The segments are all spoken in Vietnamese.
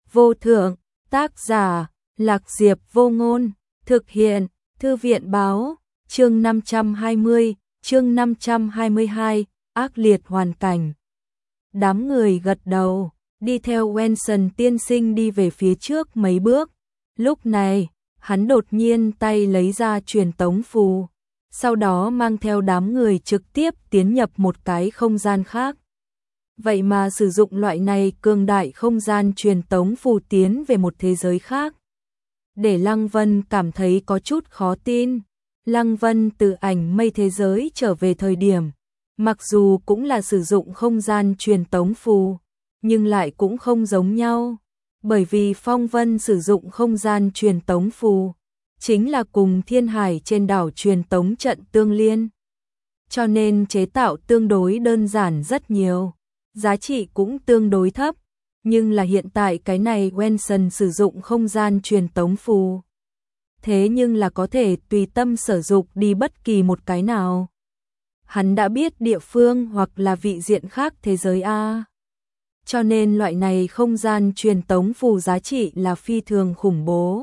vô thượng, tác giả, Lạc Diệp Vô Ngôn, thực hiện, Thư viện báo, chương 520, chương 522, ác liệt hoàn cảnh. Đám người gật đầu, đi theo Wenson tiên sinh đi về phía trước mấy bước. Lúc này, hắn đột nhiên tay lấy ra truyền tống phù, sau đó mang theo đám người trực tiếp tiến nhập một cái không gian khác. Vậy mà sử dụng loại này cường đại không gian truyền tống phù tiến về một thế giới khác. Để Lăng Vân cảm thấy có chút khó tin. Lăng Vân từ ảnh mây thế giới trở về thời điểm, mặc dù cũng là sử dụng không gian truyền tống phù, nhưng lại cũng không giống nhau. Bởi vì Phong Vân sử dụng không gian truyền tống phù, chính là cùng Thiên Hải trên đảo truyền tống trận tương liên. Cho nên chế tạo tương đối đơn giản rất nhiều, giá trị cũng tương đối thấp. Nhưng là hiện tại cái này Wenson sử dụng không gian truyền tống phù. Thế nhưng là có thể tùy tâm sử dụng đi bất kỳ một cái nào. Hắn đã biết địa phương hoặc là vị diện khác thế giới A. Cho nên loại này không gian truyền tống phù giá trị là phi thường khủng bố.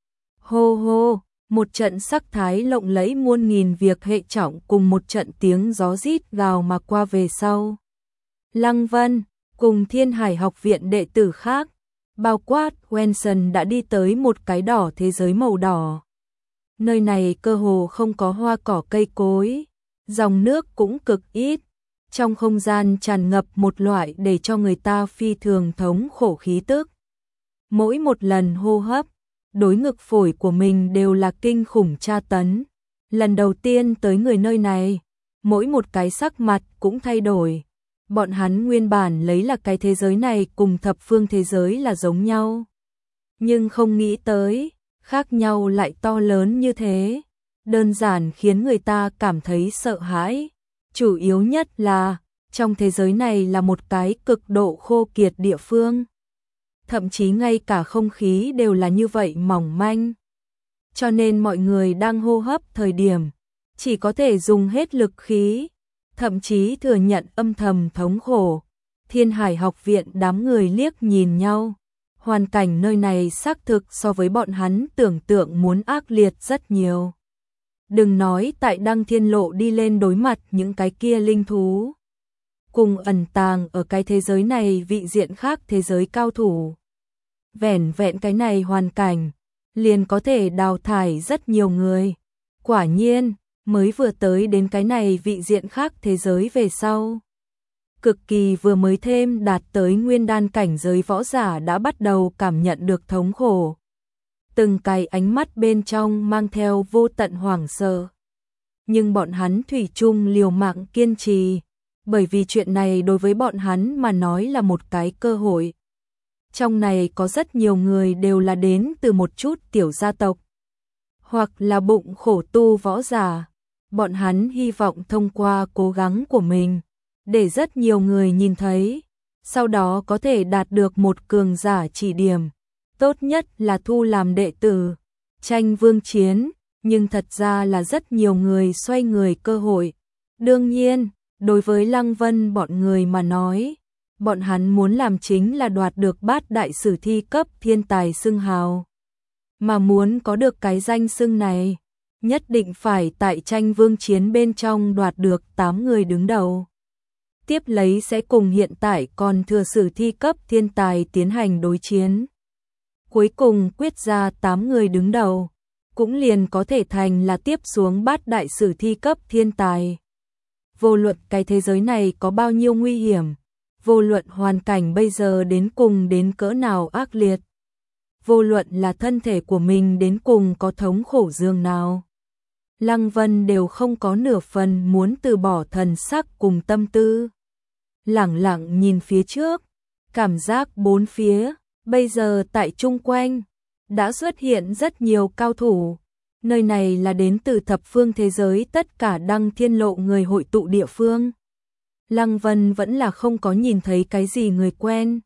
Hô hô, một trận sắc thái lộng lẫy muôn nghìn việc hệ trọng cùng một trận tiếng gió rít gào mà qua về sau. Lăng Vân cùng Thiên Hải học viện đệ tử khác, bao quát Wenson đã đi tới một cái đỏ thế giới màu đỏ. Nơi này cơ hồ không có hoa cỏ cây cối, dòng nước cũng cực ít. Trong không gian tràn ngập một loại để cho người ta phi thường thống khổ khí tức. Mỗi một lần hô hấp, đối ngực phổi của mình đều là kinh khủng tra tấn. Lần đầu tiên tới người nơi này, mỗi một cái sắc mặt cũng thay đổi. Bọn hắn nguyên bản lấy là cái thế giới này cùng thập phương thế giới là giống nhau. Nhưng không nghĩ tới, khác nhau lại to lớn như thế. Đơn giản khiến người ta cảm thấy sợ hãi. Chủ yếu nhất là, trong thế giới này là một cái cực độ khô kiệt địa phương. Thậm chí ngay cả không khí đều là như vậy mỏng manh. Cho nên mọi người đang hô hấp thời điểm, chỉ có thể dùng hết lực khí, thậm chí thừa nhận âm thầm thống khổ. Thiên Hải học viện đám người liếc nhìn nhau. Hoàn cảnh nơi này xác thực so với bọn hắn tưởng tượng muốn ác liệt rất nhiều. Đừng nói tại Đăng Thiên Lộ đi lên đối mặt những cái kia linh thú. Cùng ẩn tàng ở cái thế giới này vị diện khác thế giới cao thủ. Vẻn vẹn cái này hoàn cảnh, liền có thể đào thải rất nhiều người. Quả nhiên, mới vừa tới đến cái này vị diện khác thế giới về sau. Cực kỳ vừa mới thêm đạt tới nguyên đan cảnh giới võ giả đã bắt đầu cảm nhận được thống khổ. Từng cái ánh mắt bên trong mang theo vô tận hoảng sợ. Nhưng bọn hắn thủy chung liều mạng kiên trì, bởi vì chuyện này đối với bọn hắn mà nói là một cái cơ hội. Trong này có rất nhiều người đều là đến từ một chút tiểu gia tộc, hoặc là bụng khổ tu võ giả. Bọn hắn hy vọng thông qua cố gắng của mình, để rất nhiều người nhìn thấy, sau đó có thể đạt được một cường giả chỉ điểm. Tốt nhất là thu làm đệ tử, tranh vương chiến, nhưng thật ra là rất nhiều người xoay người cơ hội. Đương nhiên, đối với Lăng Vân bọn người mà nói, bọn hắn muốn làm chính là đoạt được bát đại sử thi cấp thiên tài xưng hào. Mà muốn có được cái danh xưng này, nhất định phải tại tranh vương chiến bên trong đoạt được 8 người đứng đầu. Tiếp lấy sẽ cùng hiện tại còn thừa sử thi cấp thiên tài tiến hành đối chiến. Cuối cùng quyết ra 8 người đứng đầu, cũng liền có thể thành là tiếp xuống bát đại sử thi cấp thiên tài. Vô luận cái thế giới này có bao nhiêu nguy hiểm, vô luận hoàn cảnh bây giờ đến cùng đến cỡ nào ác liệt, vô luận là thân thể của mình đến cùng có thống khổ dường nào, Lăng Vân đều không có nửa phần muốn từ bỏ thần sắc cùng tâm tư. Lẳng lặng nhìn phía trước, cảm giác bốn phía, bây giờ tại chung quanh, đã xuất hiện rất nhiều cao thủ. Nơi này là đến từ thập phương thế giới tất cả Đăng Thiên Lộ người hội tụ địa phương. Lăng Vân vẫn là không có nhìn thấy cái gì người quen.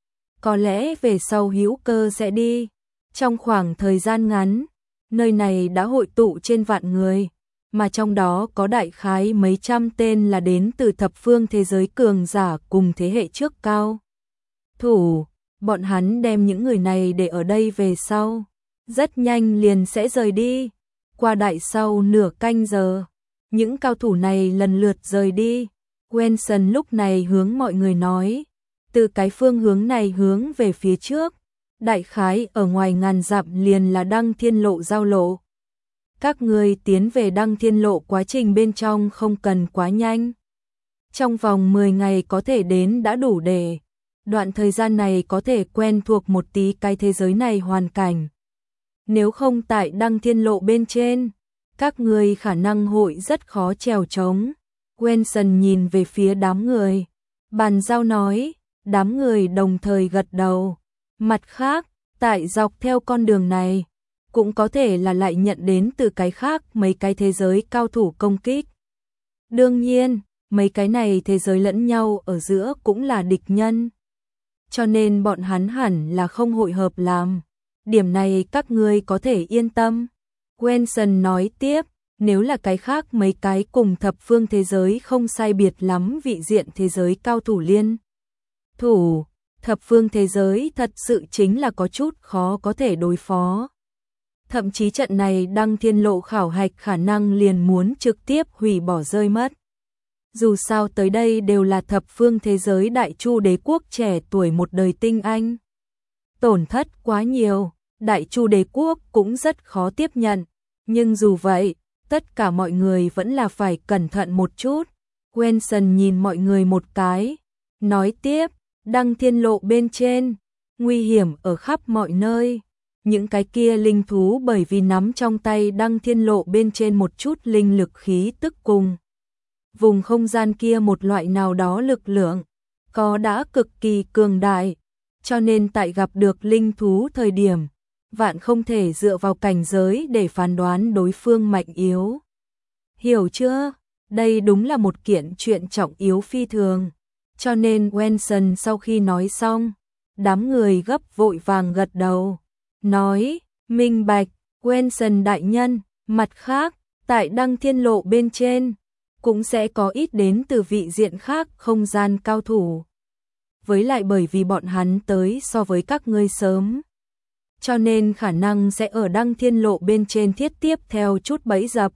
Có lẽ về sau hữu cơ sẽ đi. Trong khoảng thời gian ngắn, nơi này đã hội tụ trên vạn người, mà trong đó có đại khái mấy trăm tên là đến từ thập phương thế giới cường giả cùng thế hệ trước cao thủ. bọn hắn đem những người này để ở đây về sau, rất nhanh liền sẽ rời đi. Qua đại sau nửa canh giờ, những cao thủ này lần lượt rời đi. Wenson lúc này hướng mọi người nói, từ cái phương hướng này hướng về phía trước, đại khái ở ngoài ngàn dặm liền là Đăng Thiên Lộ giao lộ. Các người tiến về Đăng Thiên Lộ quá trình bên trong không cần quá nhanh. Trong vòng 10 ngày có thể đến đã đủ để. Đoạn thời gian này có thể quen thuộc một tí cái thế giới này hoàn cảnh. Nếu không tại Đăng Thiên Lộ bên trên, các người khả năng hội rất khó trèo trống. Wenson nhìn về phía đám người. Bàn giao nói, đám người đồng thời gật đầu. Mặt khác, tại dọc theo con đường này, cũng có thể là lại nhận đến từ cái khác mấy cái thế giới cao thủ công kích. Đương nhiên, mấy cái này thế giới lẫn nhau ở giữa cũng là địch nhân. Cho nên bọn hắn hẳn là không hội hợp làm. Điểm này các ngươi có thể yên tâm. Wenson nói tiếp, nếu là cái khác mấy cái cùng thập phương thế giới không sai biệt lắm vị diện thế giới cao thủ liên thủ, thập phương thế giới thật sự chính là có chút khó có thể đối phó. Thậm chí trận này Đăng Thiên Lộ khảo hạch khả năng liền muốn trực tiếp hủy bỏ rơi mất. Dù sao tới đây đều là thập phương thế giới Đại Chu đế quốc trẻ tuổi một đời tinh anh. Tổn thất quá nhiều, Đại Chu đế quốc cũng rất khó tiếp nhận. Nhưng dù vậy, tất cả mọi người vẫn là phải cẩn thận một chút. Wenson nhìn mọi người một cái, nói tiếp, Đăng Thiên Lộ bên trên, nguy hiểm ở khắp mọi nơi. Những cái kia linh thú bởi vì nắm trong tay Đăng Thiên Lộ bên trên một chút linh lực khí tức cùng vùng không gian kia một loại nào đó lực lượng, có đã cực kỳ cường đại, cho nên tại gặp được linh thú thời điểm, vạn không thể dựa vào cảnh giới để phán đoán đối phương mạnh yếu. Hiểu chưa? Đây đúng là một kiện chuyện trọng yếu phi thường. Cho nên Wenson sau khi nói xong, đám người gấp vội vàng gật đầu, nói, minh bạch, Wenson đại nhân, mặt khác, tại Đăng Thiên Lộ bên trên, cũng sẽ có ít đến từ vị diện khác không gian cao thủ. Với lại bởi vì bọn hắn tới so với các ngươi sớm, cho nên khả năng sẽ ở Đăng Thiên Lộ bên trên thiết tiếp theo chút bẫy dập.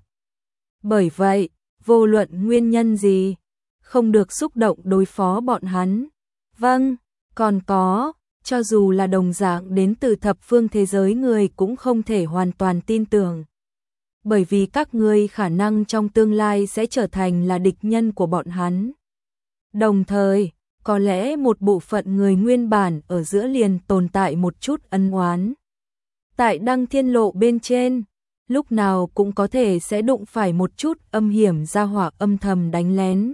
Bởi vậy, vô luận nguyên nhân gì, không được xúc động đối phó bọn hắn. Vâng, còn có, cho dù là đồng dạng đến từ thập phương thế giới người cũng không thể hoàn toàn tin tưởng. Bởi vì các ngươi khả năng trong tương lai sẽ trở thành là địch nhân của bọn hắn. Đồng thời, có lẽ một bộ phận người nguyên bản ở giữa liền tồn tại một chút ân oán. Tại Đăng Thiên Lộ bên trên, lúc nào cũng có thể sẽ đụng phải một chút âm hiểm gia hỏa âm thầm đánh lén.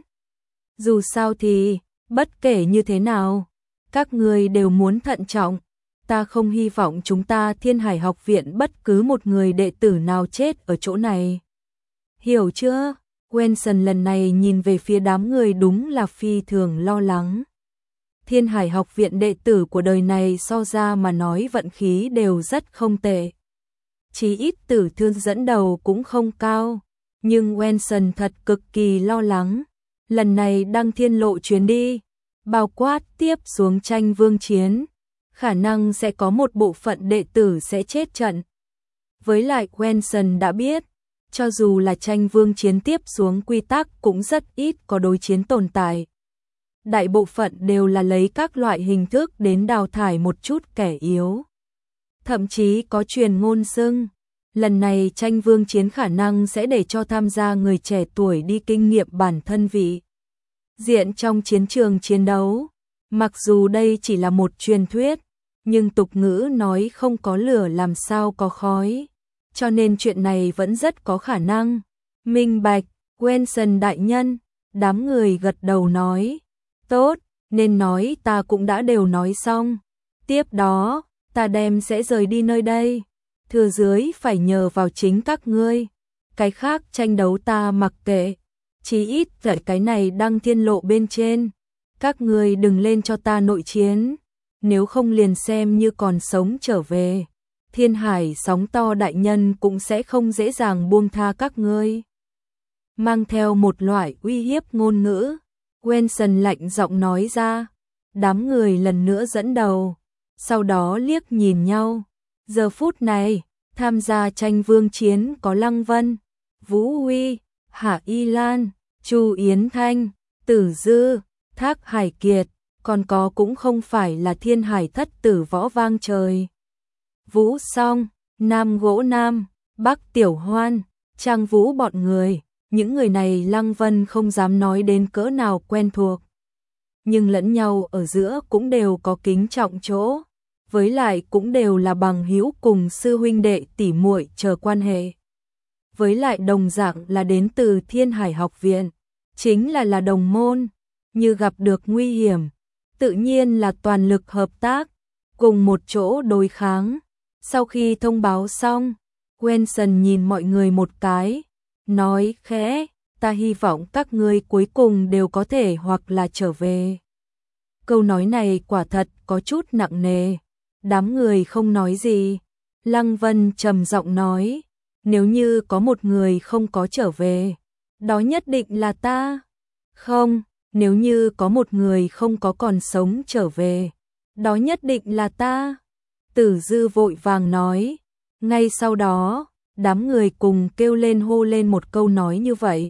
Dù sao thì, bất kể như thế nào, các người đều muốn thận trọng. Ta không hy vọng chúng ta Thiên Hải học viện bất cứ một người đệ tử nào chết ở chỗ này. Hiểu chưa? Wenson lần này nhìn về phía đám người đúng là phi thường lo lắng. Thiên Hải học viện đệ tử của đời này so ra mà nói vận khí đều rất không tệ. Chí ít tử thương dẫn đầu cũng không cao. Nhưng Wenson thật cực kỳ lo lắng. Lần này Đăng Thiên Lộ chuyến đi, bao quát tiếp xuống tranh vương chiến, khả năng sẽ có một bộ phận đệ tử sẽ chết trận. Với lại Wenson đã biết, cho dù là tranh vương chiến tiếp xuống quy tắc cũng rất ít có đối chiến tồn tại. Đại bộ phận đều là lấy các loại hình thức đến đào thải một chút kẻ yếu. Thậm chí có truyền ngôn xưng, lần này tranh vương chiến khả năng sẽ để cho tham gia người trẻ tuổi đi kinh nghiệm bản thân vị diện trong chiến trường chiến đấu. Mặc dù đây chỉ là một truyền thuyết, nhưng tục ngữ nói không có lửa làm sao có khói, cho nên chuyện này vẫn rất có khả năng. Minh bạch, Wenson đại nhân, đám người gật đầu nói, tốt, nên nói ta cũng đã đều nói xong. Tiếp đó, ta đem sẽ rời đi nơi đây, thừa dưới phải nhờ vào chính các ngươi, cái khác tranh đấu ta mặc kệ, chí ít tại cái này Đăng Thiên Lộ bên trên, các ngươi đừng lên cho ta nội chiến, nếu không liền xem như còn sống trở về. Thiên Hải sóng to đại nhân cũng sẽ không dễ dàng buông tha các ngươi. Mang theo một loại uy hiếp ngôn ngữ, Wenson lạnh giọng nói ra, đám người lần nữa dẫn đầu, sau đó liếc nhìn nhau. Giờ phút này, tham gia tranh vương chiến có Lăng Vân, Vũ Huy, Hạ Y Lan, Chu Yến Thanh, Tử Dư, Thác Hải Kiệt, còn có cũng không phải là Thiên Hải Thất Tử Võ Vang Trời, Vũ Song, Nam Gỗ Nam, Bắc Tiểu Hoan, Trang Vũ bọn người. Những người này Lăng Vân không dám nói đến cỡ nào quen thuộc, nhưng lẫn nhau ở giữa cũng đều có kính trọng chỗ, với lại cũng đều là bằng hữu cùng sư huynh đệ tỷ muội chờ quan hệ. Với lại đồng dạng là đến từ Thiên Hải học viện, chính là đồng môn, như gặp được nguy hiểm, tự nhiên là toàn lực hợp tác, cùng một chỗ đối kháng. Sau khi thông báo xong, Wenson nhìn mọi người một cái, nói khẽ, ta hy vọng các ngươi cuối cùng đều có thể hoặc là trở về. Câu nói này quả thật có chút nặng nề, đám người không nói gì. Lăng Vân trầm giọng nói, nếu như có một người không có trở về, đó nhất định là ta. Không, nếu như có một người không có còn sống trở về, đó nhất định là ta. Tử Dư vội vàng nói, ngay sau đó, đám người cùng kêu lên hô lên một câu nói như vậy.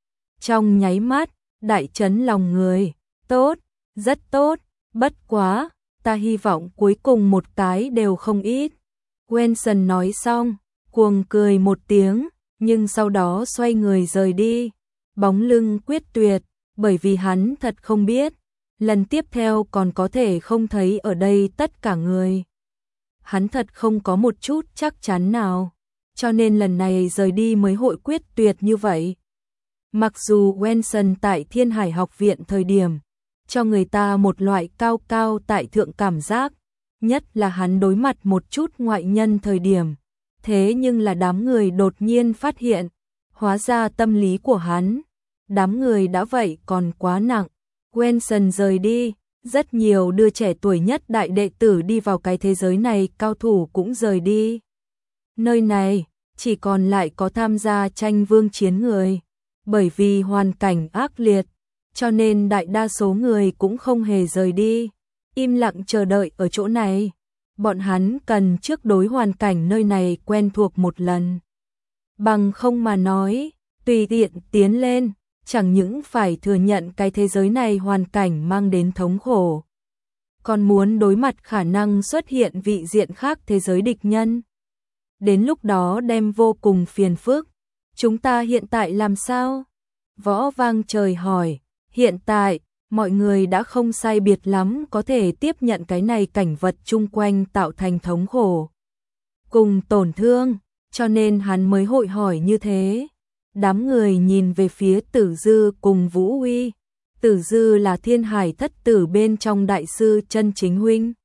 Trong nháy mắt, đại chấn lòng người, tốt, rất tốt, bất quá, ta hy vọng cuối cùng một cái đều không ít. Wenson nói xong, cuồng cười một tiếng, nhưng sau đó xoay người rời đi, bóng lưng quyết tuyệt, bởi vì hắn thật không biết, lần tiếp theo còn có thể không thấy ở đây tất cả người. Hắn thật không có một chút chắc chắn nào, cho nên lần này rời đi mới hội quyết tuyệt như vậy. Mặc dù Wenson tại Thiên Hải học viện thời điểm, cho người ta một loại cao cao tại thượng cảm giác, nhất là hắn đối mặt một chút ngoại nhân thời điểm. Thế nhưng là đám người đột nhiên phát hiện, hóa ra tâm lý của hắn, đám người đã vậy còn quá nặng. Wenson rời đi, rất nhiều đưa trẻ tuổi nhất đại đệ tử đi vào cái thế giới này, cao thủ cũng rời đi. Nơi này, chỉ còn lại có tham gia tranh vương chiến người. Bởi vì hoàn cảnh ác liệt, cho nên đại đa số người cũng không hề rời đi, im lặng chờ đợi ở chỗ này. Bọn hắn cần trước đối hoàn cảnh nơi này quen thuộc một lần. Bằng không mà nói, tùy tiện tiến lên, chẳng những phải thừa nhận cái thế giới này hoàn cảnh mang đến thống khổ, còn muốn đối mặt khả năng xuất hiện vị diện khác thế giới địch nhân. Đến lúc đó đem vô cùng phiền phức. Chúng ta hiện tại làm sao? Võ Vang Trời hỏi. Hiện tại, mọi người đã không sai biệt lắm có thể tiếp nhận cái này cảnh vật chung quanh tạo thành thống khổ cùng tổn thương, cho nên hắn mới hội hỏi như thế. Đám người nhìn về phía Tử Dư cùng Vũ Huy. Tử Dư là Thiên Hải Thất Tử bên trong đại sư chân chính huynh,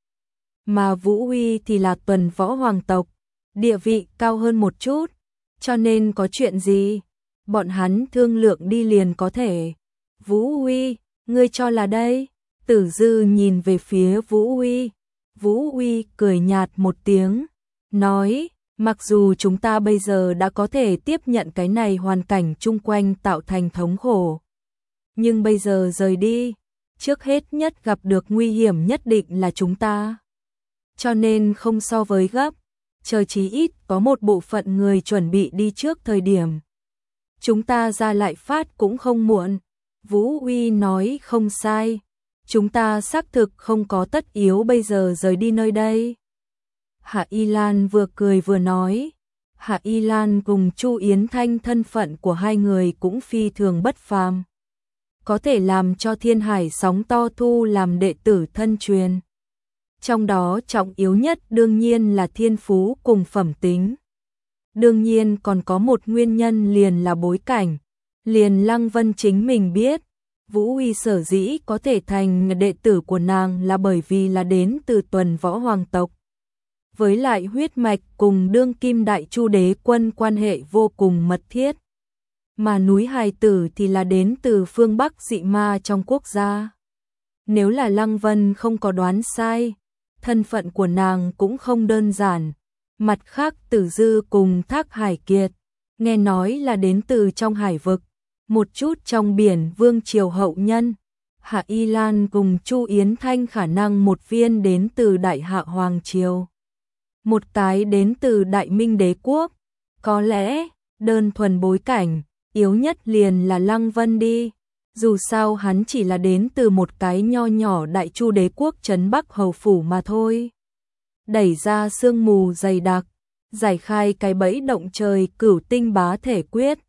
mà Vũ Huy thì là Tuần Võ Hoàng tộc, địa vị cao hơn một chút, cho nên có chuyện gì, bọn hắn thương lượng đi liền có thể. Vũ Huy, ngươi cho là đây? Tử Dư nhìn về phía Vũ Huy. Vũ Huy cười nhạt một tiếng, nói, mặc dù chúng ta bây giờ đã có thể tiếp nhận cái này hoàn cảnh chung quanh tạo thành thống khổ, nhưng bây giờ rời đi, trước hết nhất gặp được nguy hiểm nhất định là chúng ta. Cho nên không so với gấp, chờ chí ít có một bộ phận người chuẩn bị đi trước thời điểm. Chúng ta ra lại phát cũng không muộn. Vũ Huy nói không sai, chúng ta xác thực không có tất yếu bây giờ rời đi nơi đây. Hạ Y Lan vừa cười vừa nói, Hạ Y Lan cùng Chu Yến Thanh thân phận của hai người cũng phi thường bất phàm, có thể làm cho Thiên Hải sóng to thu làm đệ tử thân truyền. Trong đó trọng yếu nhất đương nhiên là thiên phú cùng phẩm tính. Đương nhiên còn có một nguyên nhân liền là bối cảnh. Liền Lăng Vân chính mình biết, Vũ Huy sở dĩ có thể thành đệ tử của nàng là bởi vì là đến từ Tuần Võ Hoàng tộc. Với lại huyết mạch cùng đương kim đại chu đế quân quan hệ vô cùng mật thiết. Mà núi hài tử thì là đến từ phương Bắc dị ma trong quốc gia. Nếu là Lăng Vân không có đoán sai, thân phận của nàng cũng không đơn giản. Mặt khác Tử Dư cùng Thác Hải Kiệt, nghe nói là đến từ trong hải vực, một chút trong biển vương triều hậu nhân. Hạ Y Lan cùng Chu Yến Thanh khả năng một viên đến từ Đại Hạ Hoàng Triều, một cái đến từ Đại Minh Đế Quốc, có lẽ đơn thuần bối cảnh, yếu nhất liền là Lăng Vân đi. Dù sao hắn chỉ là đến từ một cái nho nhỏ Đại Chu Đế Quốc trấn Bắc Hầu Phủ mà thôi. Đẩy ra sương mù dày đặc, giải khai cái bẫy động trời Cửu Tinh Bá Thể Quyết,